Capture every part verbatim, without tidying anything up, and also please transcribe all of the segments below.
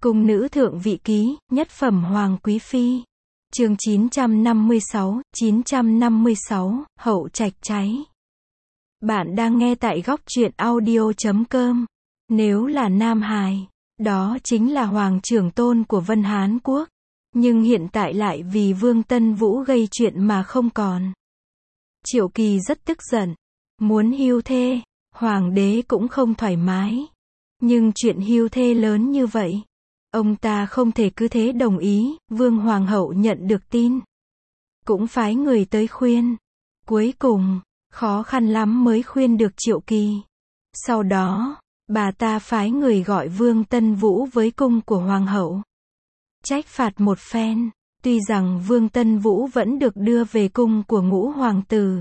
Cung nữ thượng vị ký, nhất phẩm hoàng quý phi. Chương chín trăm năm mươi sáu, chín trăm năm mươi sáu, hậu trạch cháy. Bạn đang nghe tại góc truyện audio chấm com. Nếu là Nam Hài, đó chính là hoàng trưởng tôn của Vân Hán Quốc. Nhưng hiện tại lại vì Vương Tân Vũ gây chuyện mà không còn. Triệu Kỳ rất tức giận, muốn hưu thê, hoàng đế cũng không thoải mái. Nhưng chuyện hưu thê lớn như vậy, ông ta không thể cứ thế đồng ý. Vương Hoàng hậu nhận được tin, cũng phái người tới khuyên. Cuối cùng, khó khăn lắm mới khuyên được Triệu Kỳ. Sau đó, bà ta phái người gọi Vương Tân Vũ với cung của Hoàng hậu, trách phạt một phen. Tuy rằng Vương Tân Vũ vẫn được đưa về cung của ngũ hoàng tử,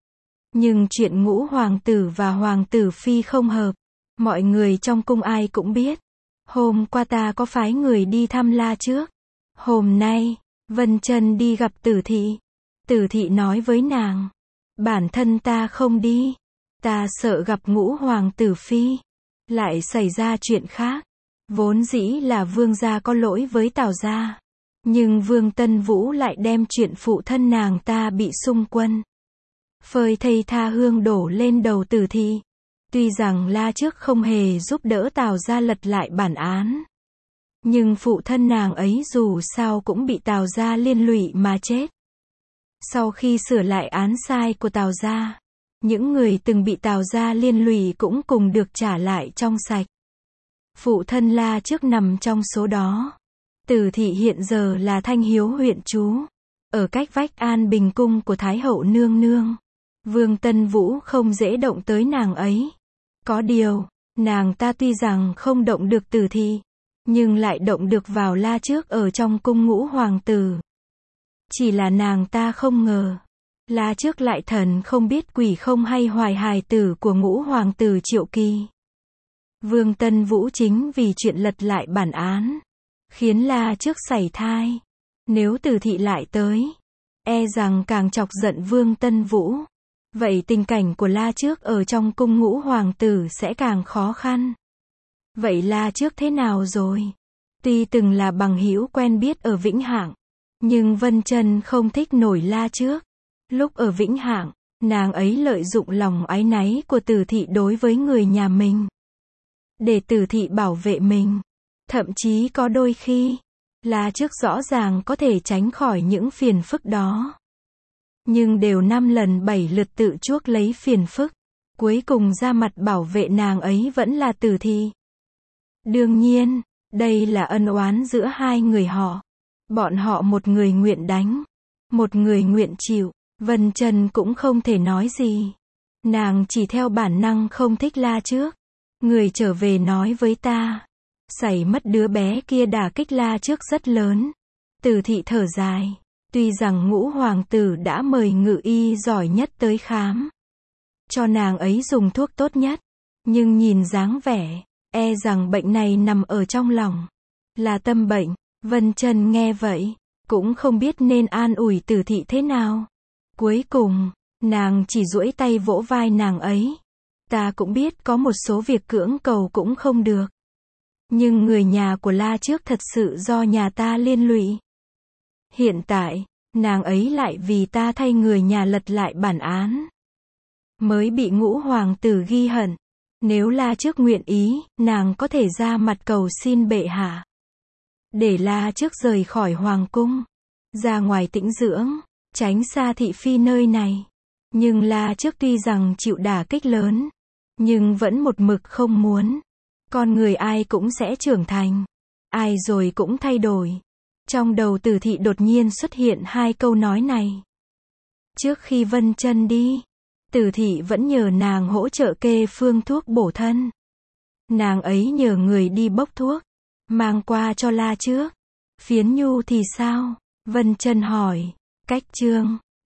nhưng chuyện ngũ hoàng tử và hoàng tử phi không hợp, mọi người trong cung ai cũng biết. Hôm qua ta có phái người đi thăm La trước. Hôm nay, Vân Chân đi gặp Tử Thị. Tử Thị nói với nàng, bản thân ta không đi. Ta sợ gặp ngũ hoàng tử phi, lại xảy ra chuyện khác. Vốn dĩ là Vương gia có lỗi với Tào gia, nhưng Vương Tân Vũ lại đem chuyện phụ thân nàng ta bị xung quân, phơi thây tha hương đổ lên đầu Tử Thị. Tuy rằng La trước không hề giúp đỡ Tào gia lật lại bản án, nhưng phụ thân nàng ấy dù sao cũng bị Tào gia liên lụy mà chết. Sau khi sửa lại án sai của Tào gia, những người từng bị Tào gia liên lụy cũng cùng được trả lại trong sạch. Phụ thân La trước nằm trong số đó. Tử Thị hiện giờ là Thanh Hiếu huyện trú, ở cách vách An Bình cung của Thái hậu nương nương. Vương Tân Vũ không dễ động tới nàng ấy. Có điều, nàng ta tuy rằng không động được Tử Thị, nhưng lại động được vào La trước ở trong cung ngũ hoàng tử. Chỉ là nàng ta không ngờ, La trước lại thần không biết quỷ không hay hoài hài tử của ngũ hoàng tử Triệu Kỳ. Vương Tân Vũ chính vì chuyện lật lại bản án, khiến La trước sảy thai. Nếu Tử Thị lại tới, e rằng càng chọc giận Vương Tân Vũ. Vậy tình cảnh của La trước ở trong cung ngũ hoàng tử sẽ càng khó khăn. Vậy La trước thế nào rồi? Tuy từng là bằng hữu quen biết ở Vĩnh Hạng, nhưng Vân Chân không thích nổi La trước. Lúc ở Vĩnh Hạng, nàng ấy lợi dụng lòng áy náy của Tử Thị đối với người nhà mình, để Tử Thị bảo vệ mình. Thậm chí có đôi khi, La trước rõ ràng có thể tránh khỏi những phiền phức đó, nhưng đều năm lần bảy lượt tự chuốc lấy phiền phức. Cuối cùng ra mặt bảo vệ nàng ấy vẫn là Tử Thị. Đương nhiên, đây là ân oán giữa hai người họ. Bọn họ một người nguyện đánh, một người nguyện chịu. Vân Chân cũng không thể nói gì. Nàng chỉ theo bản năng không thích La trước. Người trở về nói với ta, xảy mất đứa bé kia đả kích La trước rất lớn. Tử Thị thở dài. Tuy rằng ngũ hoàng tử đã mời ngự y giỏi nhất tới khám, cho nàng ấy dùng thuốc tốt nhất, nhưng nhìn dáng vẻ, e rằng bệnh này nằm ở trong lòng, là tâm bệnh. Vân Chân nghe vậy, cũng không biết nên an ủi Tử Thị thế nào. Cuối cùng, nàng chỉ duỗi tay vỗ vai nàng ấy. Ta cũng biết có một số việc cưỡng cầu cũng không được, nhưng người nhà của La trước thật sự do nhà ta liên lụy. Hiện tại, nàng ấy lại vì ta thay người nhà lật lại bản án, mới bị ngũ hoàng tử ghi hận. Nếu La trước nguyện ý, nàng có thể ra mặt cầu xin bệ hạ, để La trước rời khỏi hoàng cung, ra ngoài tĩnh dưỡng, tránh xa thị phi nơi này. Nhưng La trước tuy rằng chịu đả kích lớn, nhưng vẫn một mực không muốn. Con người ai cũng sẽ trưởng thành, ai rồi cũng thay đổi. Trong đầu Tử Thị đột nhiên xuất hiện hai câu nói này. Trước khi Vân Chân đi, Tử Thị vẫn nhờ nàng hỗ trợ kê phương thuốc bổ thân. Nàng ấy nhờ người đi bốc thuốc, mang qua cho La trước. Phiến Nhu thì sao? Vân Chân hỏi. Cách chương